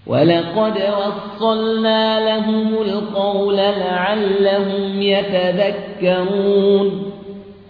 وَلَقَدْ وَصَّلْنَا لَهُمُ الْقَوْلَ لَعَلَّهُمْ يَتَذَكَّرُونَ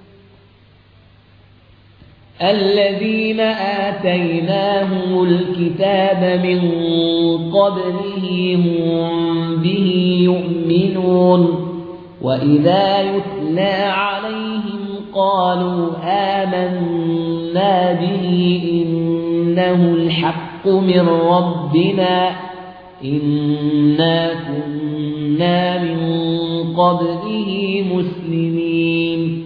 الَّذِينَ آتَيْنَاهُمُ الْكِتَابَ مِنْ قَبْلِهِ هُمْ بِهِ يُؤْمِنُونَ وَإِذَا يُتْلَى عَلَيْهِمْ قَالُوا آمَنَّا بِهِ إِنَّهُ الْحَقُّ مِنْ رَبِّنَا إِنَّا كُنَّا مِنْ قَبْلِهِ مُسْلِمِينَ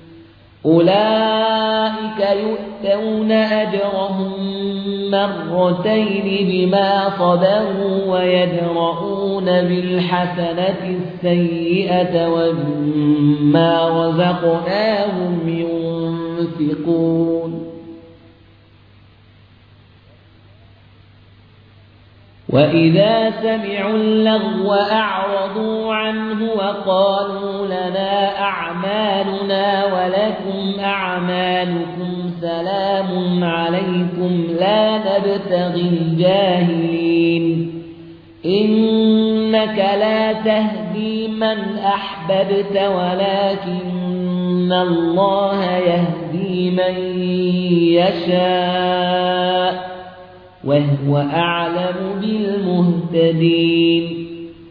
أُولَئِكَ يُؤْتَوْنَ أَجْرَهُمْ مرتين بما صبروا ويدرؤون بالحسنة السيئة ومما رزقناهم ينفقون وإذا سمعوا اللغو أعرضوا عنه وقالوا لنا أعمالنا ولكم أعمالكم سلام عليكم لا نبتغي الجاهلين إنك لا تهدي من أحببت ولكن الله يهدي من يشاء وهو أعلم بالمهتدين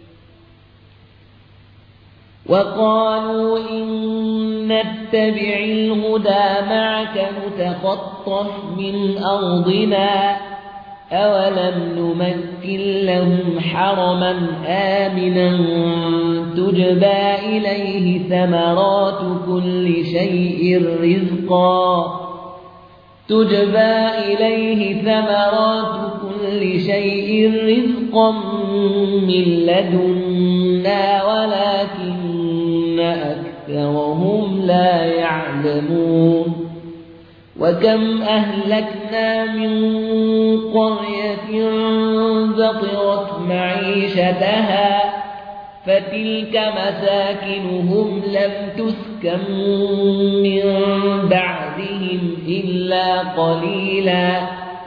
وقالوا إن نتبع الهدى معك نتخطف من أرضنا أولم نمكن لهم حرما آمنا تجبى إليه ثمرات كل شيء رزقا من لدنا ولكن أكثرهم لا يعلمون وكم أهلكنا من قرية بطرت معيشتها فتلك مساكنهم لم تسكن من بعدهم إلا قليلا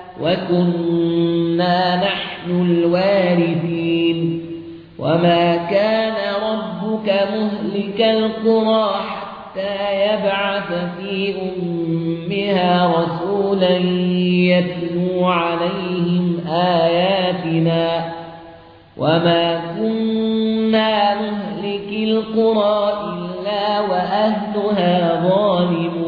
وكنا نحن الوارثين وما كان ربك مهلك القرى حتى يبعث في أمها رسولا يتلو عليهم آياتنا وما كنا مهلك القرى إلا وأهلها ظالمون